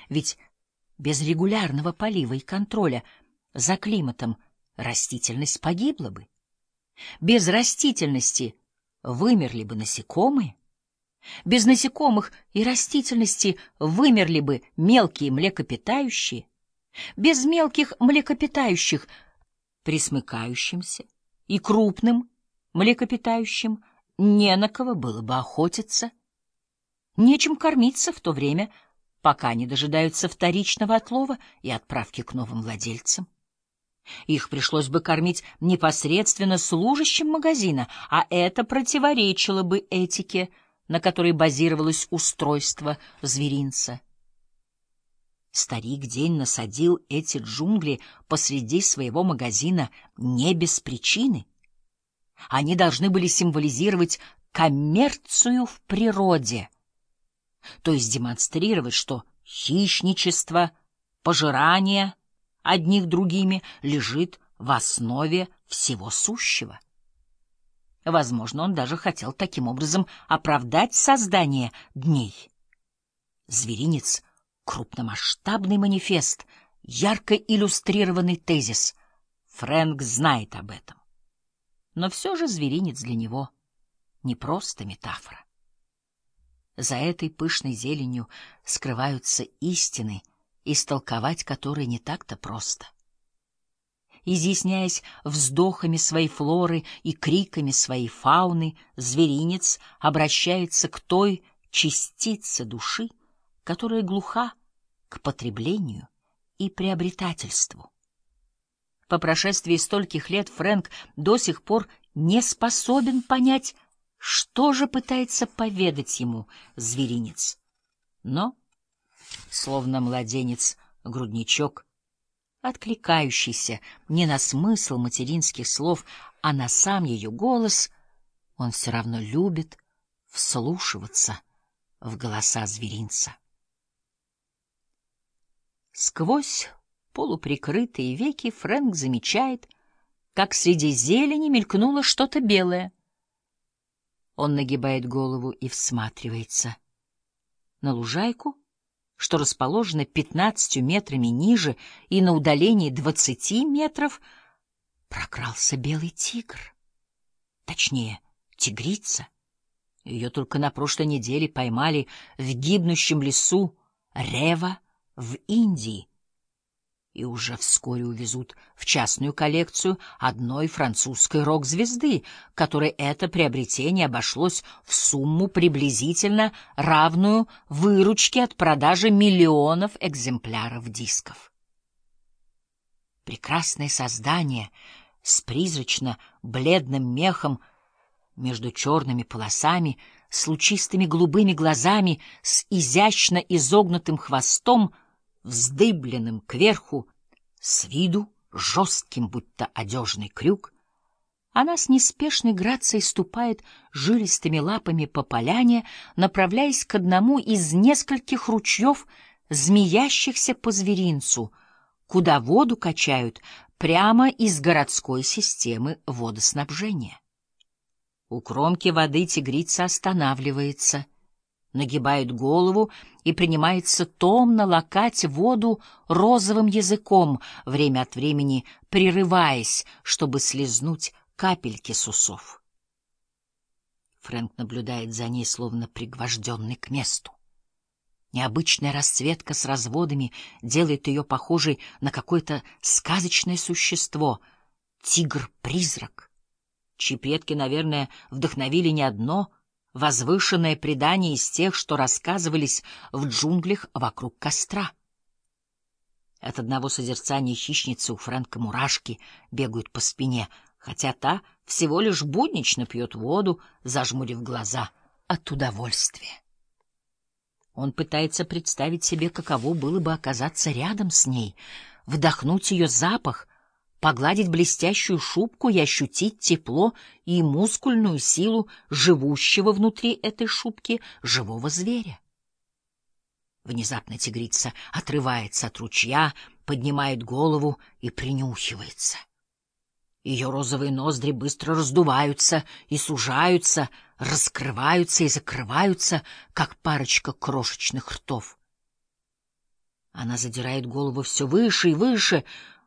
Ведь без регулярного полива и контроля за климатом растительность погибла бы. Без растительности вымерли бы насекомые. Без насекомых и растительности вымерли бы мелкие млекопитающие. Без мелких млекопитающих пресмыкающимся и крупным млекопитающим не на кого было бы охотиться. Нечем кормиться в то время, пока не дожидаются вторичного отлова и отправки к новым владельцам. Их пришлось бы кормить непосредственно служащим магазина, а это противоречило бы этике, на которой базировалось устройство зверинца. Старик День насадил эти джунгли посреди своего магазина не без причины. Они должны были символизировать коммерцию в природе, то есть демонстрировать, что хищничество, пожирание одних другими лежит в основе всего сущего. Возможно, он даже хотел таким образом оправдать создание дней. Зверинец — крупномасштабный манифест, ярко иллюстрированный тезис. Фрэнк знает об этом. Но все же зверинец для него не просто метафора. За этой пышной зеленью скрываются истины, истолковать которые не так-то просто. Изъясняясь вздохами своей флоры и криками своей фауны, зверинец обращается к той частице души, которая глуха к потреблению и приобретательству. По прошествии стольких лет Фрэнк до сих пор не способен понять, что же пытается поведать ему зверинец. Но, словно младенец-грудничок, откликающийся не на смысл материнских слов, а на сам ее голос, он все равно любит вслушиваться в голоса зверинца. Сквозь полуприкрытые веки Фрэнк замечает, как среди зелени мелькнуло что-то белое. Он нагибает голову и всматривается. На лужайку, что расположена 15 метрами ниже и на удалении 20 метров, прокрался белый тигр. Точнее, тигрица. Ее только на прошлой неделе поймали в гибнущем лесу Рева в Индии и уже вскоре увезут в частную коллекцию одной французской рок-звезды, которой это приобретение обошлось в сумму приблизительно равную выручке от продажи миллионов экземпляров дисков. Прекрасное создание с призрачно-бледным мехом между черными полосами, с лучистыми голубыми глазами, с изящно изогнутым хвостом, вздыбленным кверху, с виду жестким, будто одежный крюк, она с неспешной грацией ступает жилистыми лапами по поляне, направляясь к одному из нескольких ручьев, змеящихся по зверинцу, куда воду качают прямо из городской системы водоснабжения. У кромки воды тигрица останавливается, нагибает голову и принимается томно лакать воду розовым языком, время от времени прерываясь, чтобы слизнуть капельки с усов. Фрэнк наблюдает за ней, словно пригвожденный к месту. Необычная расцветка с разводами делает ее похожей на какое-то сказочное существо — тигр-призрак, чьи предки, наверное, вдохновили не одно возвышенное предание из тех, что рассказывались в джунглях вокруг костра. От одного созерцания хищницы у Фрэнка мурашки бегают по спине, хотя та всего лишь буднично пьет воду, зажмурив глаза от удовольствия. Он пытается представить себе, каково было бы оказаться рядом с ней, вдохнуть ее запах, погладить блестящую шубку и ощутить тепло и мускульную силу живущего внутри этой шубки живого зверя. Внезапно тигрица отрывается от ручья, поднимает голову и принюхивается. Ее розовые ноздри быстро раздуваются и сужаются, раскрываются и закрываются, как парочка крошечных ртов. Она задирает голову все выше и выше,